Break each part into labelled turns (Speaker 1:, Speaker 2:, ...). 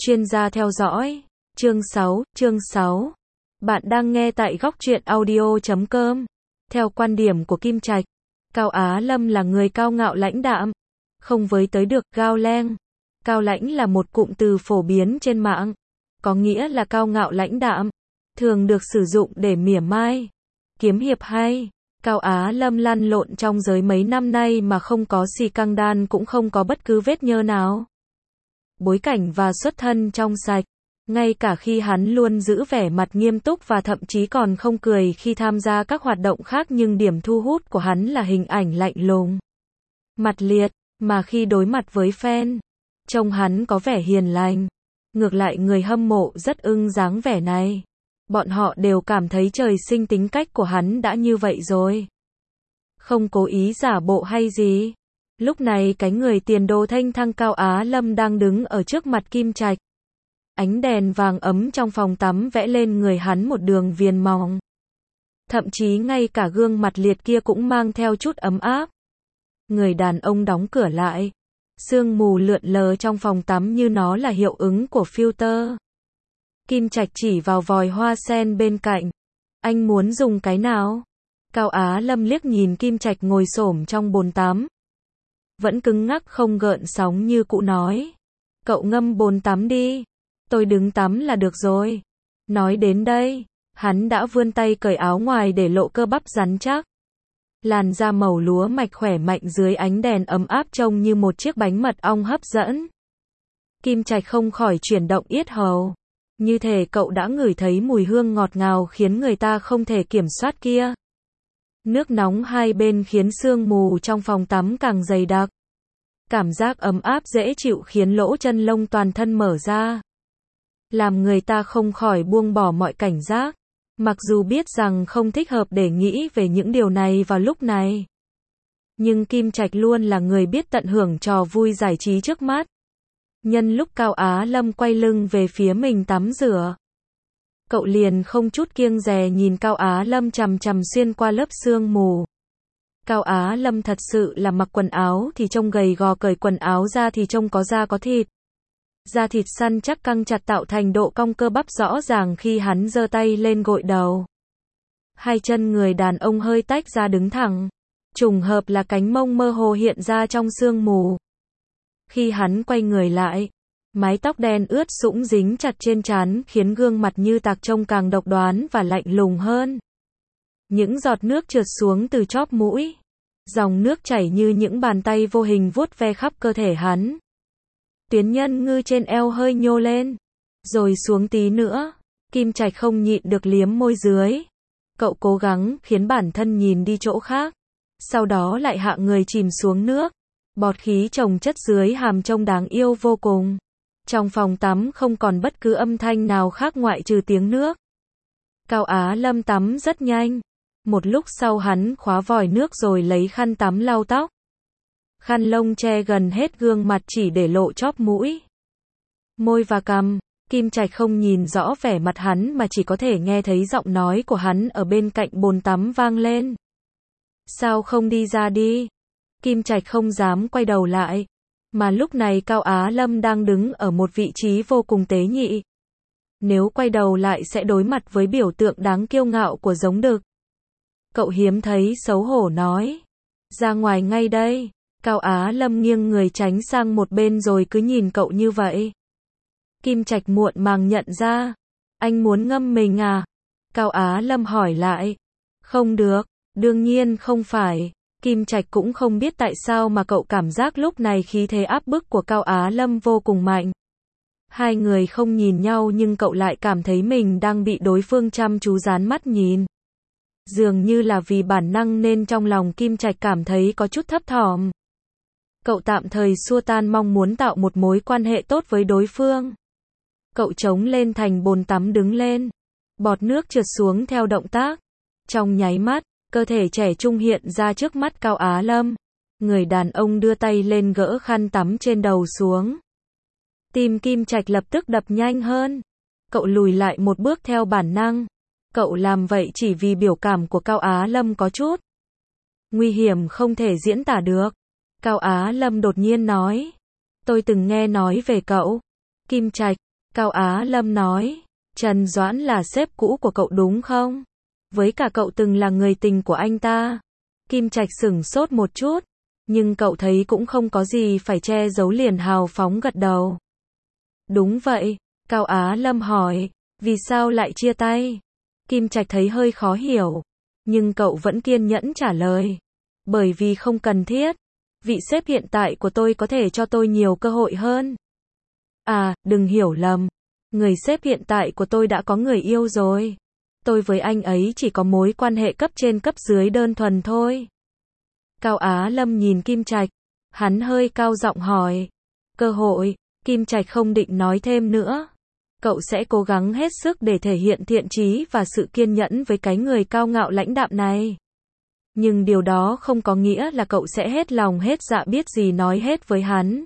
Speaker 1: Chuyên gia theo dõi. Chương 6. Bạn đang nghe tại Góc Truyện Audio.com. Theo quan điểm của Kim Trạch, Cao Á Lâm là người cao ngạo lãnh đạm, không với tới được Gao Leng. Cao lãnh là một cụm từ phổ biến trên mạng, có nghĩa là cao ngạo lãnh đạm, thường được sử dụng để mỉa mai. Kiếm hiệp hay. Cao Á Lâm lăn lộn trong giới mấy năm nay mà không có xì căng đan, cũng không có bất cứ vết nhơ nào. Bối cảnh và xuất thân trong sạch, ngay cả khi hắn luôn giữ vẻ mặt nghiêm túc và thậm chí còn không cười khi tham gia các hoạt động khác, nhưng điểm thu hút của hắn là hình ảnh lạnh lùng, mặt liệt, mà khi đối mặt với fan, trông hắn có vẻ hiền lành. Ngược lại, người hâm mộ rất ưng dáng vẻ này. Bọn họ đều cảm thấy trời sinh tính cách của hắn đã như vậy rồi, không cố ý giả bộ hay gì. Lúc này cái người tiền đồ thanh thang Cao Á Lâm đang đứng ở trước mặt Kim Trạch. Ánh đèn vàng ấm trong phòng tắm vẽ lên người hắn một đường viền mỏng. Thậm chí ngay cả gương mặt liệt kia cũng mang theo chút ấm áp. Người đàn ông đóng cửa lại. Sương mù lượn lờ trong phòng tắm như nó là hiệu ứng của filter. Kim Trạch chỉ vào vòi hoa sen bên cạnh. Anh muốn dùng cái nào? Cao Á Lâm liếc nhìn Kim Trạch ngồi xổm trong bồn tắm, vẫn cứng ngắc không gợn sóng như cũ, nói: Cậu ngâm bồn tắm đi, tôi đứng tắm là được rồi. Nói đến đây, hắn đã vươn tay cởi áo ngoài để lộ cơ bắp rắn chắc. Làn da màu lúa mạch khỏe mạnh dưới ánh đèn ấm áp trông như một chiếc bánh mật ong hấp dẫn. Kim Trạch không khỏi chuyển động yết hầu. Như thể cậu đã ngửi thấy mùi hương ngọt ngào khiến người ta không thể kiểm soát kia. Nước nóng hai bên khiến sương mù trong phòng tắm càng dày đặc. Cảm giác ấm áp dễ chịu khiến lỗ chân lông toàn thân mở ra, làm người ta không khỏi buông bỏ mọi cảnh giác. Mặc dù biết rằng không thích hợp để nghĩ về những điều này vào lúc này, nhưng Kim Trạch luôn là người biết tận hưởng trò vui giải trí trước mắt. Nhân lúc Cao Á Lâm quay lưng về phía mình tắm rửa, cậu liền không chút kiêng dè nhìn Cao Á Lâm chằm chằm xuyên qua lớp sương mù. Cao Á Lâm thật sự là mặc quần áo thì trông gầy gò, cởi quần áo ra thì trông có da có thịt. Da thịt săn chắc căng chặt tạo thành độ cong cơ bắp rõ ràng khi hắn giơ tay lên gội đầu. Hai chân người đàn ông hơi tách ra đứng thẳng, trùng hợp là cánh mông mơ hồ hiện ra trong sương mù. Khi hắn quay người lại, mái tóc đen ướt sũng dính chặt trên trán khiến gương mặt như tạc trông càng độc đoán và lạnh lùng hơn. Những giọt nước trượt xuống từ chóp mũi, dòng nước chảy như những bàn tay vô hình vuốt ve khắp cơ thể hắn. Tuyến nhân ngư trên eo hơi nhô lên, rồi xuống tí nữa. Kim Trạch không nhịn được liếm môi dưới. Cậu cố gắng khiến bản thân nhìn đi chỗ khác, sau đó lại hạ người chìm xuống nước. Bọt khí chồng chất dưới hàm trông đáng yêu vô cùng. Trong phòng tắm không còn bất cứ âm thanh nào khác ngoại trừ tiếng nước. Cao Á Lâm tắm rất nhanh. Một lúc sau hắn khóa vòi nước rồi lấy khăn tắm lau tóc. Khăn lông che gần hết gương mặt chỉ để lộ chóp mũi, môi và cằm. Kim Trạch không nhìn rõ vẻ mặt hắn mà chỉ có thể nghe thấy giọng nói của hắn ở bên cạnh bồn tắm vang lên. Sao không đi ra đi? Kim Trạch không dám quay đầu lại, mà lúc này Cao Á Lâm đang đứng ở một vị trí vô cùng tế nhị. Nếu quay đầu lại sẽ đối mặt với biểu tượng đáng kiêu ngạo của giống đực. Cậu hiếm thấy xấu hổ nói: Ra ngoài ngay đây. Cao Á Lâm nghiêng người tránh sang một bên rồi cứ nhìn cậu như vậy. Kim Trạch muộn màng nhận ra. Anh muốn ngâm mình à? Cao Á Lâm hỏi lại. Không được, đương nhiên không phải. Kim Trạch cũng không biết tại sao mà cậu cảm giác lúc này khí thế áp bức của Cao Á Lâm vô cùng mạnh. Hai người không nhìn nhau nhưng cậu lại cảm thấy mình đang bị đối phương chăm chú dán mắt nhìn. Dường như là vì bản năng nên trong lòng Kim Trạch cảm thấy có chút thấp thỏm. Cậu tạm thời xua tan mong muốn tạo một mối quan hệ tốt với đối phương. Cậu chống lên thành bồn tắm đứng lên. Bọt nước trượt xuống theo động tác. Trong nháy mắt, cơ thể trẻ trung hiện ra trước mắt Cao Á Lâm. Người đàn ông đưa tay lên gỡ khăn tắm trên đầu xuống. Tim Kim Trạch lập tức đập nhanh hơn. Cậu lùi lại một bước theo bản năng. Cậu làm vậy chỉ vì biểu cảm của Cao Á Lâm có chút nguy hiểm không thể diễn tả được. Cao Á Lâm đột nhiên nói: Tôi từng nghe nói về cậu. Kim Trạch, Cao Á Lâm nói, Trần Doãn là sếp cũ của cậu đúng không? Với cả cậu từng là người tình của anh ta. Kim Trạch sửng sốt một chút, nhưng cậu thấy cũng không có gì phải che giấu liền hào phóng gật đầu. Đúng vậy, Cao Á Lâm hỏi, vì sao lại chia tay? Kim Trạch thấy hơi khó hiểu, nhưng cậu vẫn kiên nhẫn trả lời. Bởi vì không cần thiết. Vị sếp hiện tại của tôi có thể cho tôi nhiều cơ hội hơn. À, đừng hiểu lầm. Người sếp hiện tại của tôi đã có người yêu rồi. Tôi với anh ấy chỉ có mối quan hệ cấp trên cấp dưới đơn thuần thôi. Cao Á Lâm nhìn Kim Trạch. Hắn hơi cao giọng hỏi. Cơ hội, Kim Trạch không định nói thêm nữa. Cậu sẽ cố gắng hết sức để thể hiện thiện chí và sự kiên nhẫn với cái người cao ngạo lãnh đạm này. Nhưng điều đó không có nghĩa là cậu sẽ hết lòng hết dạ biết gì nói hết với hắn.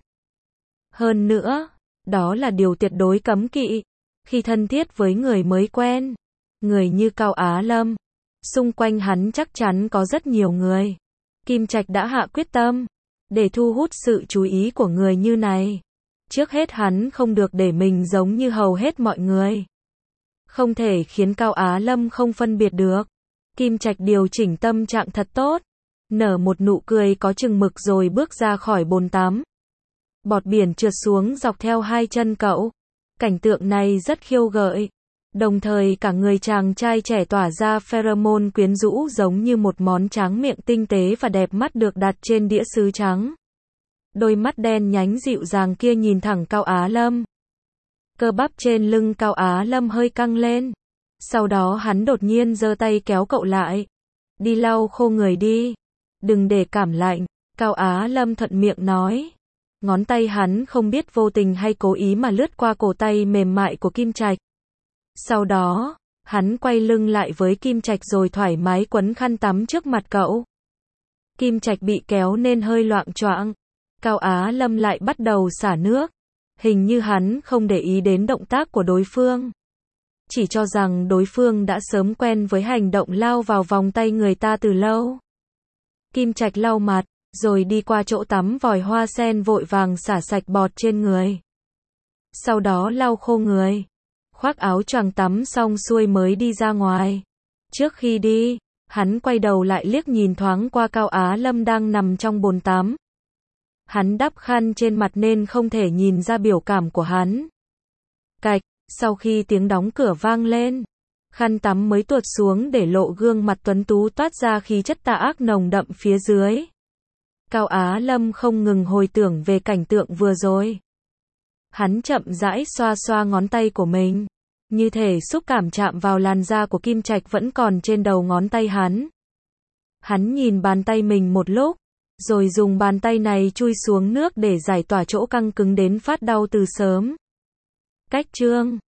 Speaker 1: Hơn nữa, đó là điều tuyệt đối cấm kỵ. Khi thân thiết với người mới quen, người như Cao Á Lâm, xung quanh hắn chắc chắn có rất nhiều người. Kim Trạch đã hạ quyết tâm, để thu hút sự chú ý của người như này. Trước hết hắn không được để mình giống như hầu hết mọi người. Không thể khiến Cao Á Lâm không phân biệt được. Kim Trạch điều chỉnh tâm trạng thật tốt, nở một nụ cười có chừng mực rồi bước ra khỏi bồn tắm. Bọt biển trượt xuống dọc theo hai chân cậu. Cảnh tượng này rất khiêu gợi. Đồng thời cả người chàng trai trẻ tỏa ra pheromone quyến rũ giống như một món tráng miệng tinh tế và đẹp mắt được đặt trên đĩa sứ trắng. Đôi mắt đen nhánh dịu dàng kia nhìn thẳng Cao Á Lâm. Cơ bắp trên lưng Cao Á Lâm hơi căng lên. Sau đó hắn đột nhiên giơ tay kéo cậu lại. Đi lau khô người đi. Đừng để cảm lạnh. Cao Á Lâm thuận miệng nói. Ngón tay hắn không biết vô tình hay cố ý mà lướt qua cổ tay mềm mại của Kim Trạch. Sau đó, hắn quay lưng lại với Kim Trạch rồi thoải mái quấn khăn tắm trước mặt cậu. Kim Trạch bị kéo nên hơi loạng choạng. Cao Á Lâm lại bắt đầu xả nước. Hình như hắn không để ý đến động tác của đối phương. Chỉ cho rằng đối phương đã sớm quen với hành động lao vào vòng tay người ta từ lâu. Kim Trạch lau mặt, rồi đi qua chỗ tắm vòi hoa sen vội vàng xả sạch bọt trên người. Sau đó lau khô người. Khoác áo choàng tắm xong xuôi mới đi ra ngoài. Trước khi đi, hắn quay đầu lại liếc nhìn thoáng qua Cao Á Lâm đang nằm trong bồn tắm. Hắn đắp khăn trên mặt nên không thể nhìn ra biểu cảm của hắn. Cạch, sau khi tiếng đóng cửa vang lên, khăn tắm mới tuột xuống để lộ gương mặt tuấn tú toát ra khí chất tà ác nồng đậm phía dưới. Cao Á Lâm không ngừng hồi tưởng về cảnh tượng vừa rồi. Hắn chậm rãi xoa xoa ngón tay của mình, như thể xúc cảm chạm vào làn da của Kim Trạch vẫn còn trên đầu ngón tay hắn. Hắn nhìn bàn tay mình một lúc, rồi dùng bàn tay này chui xuống nước để giải tỏa chỗ căng cứng đến phát đau từ sớm. Cách chương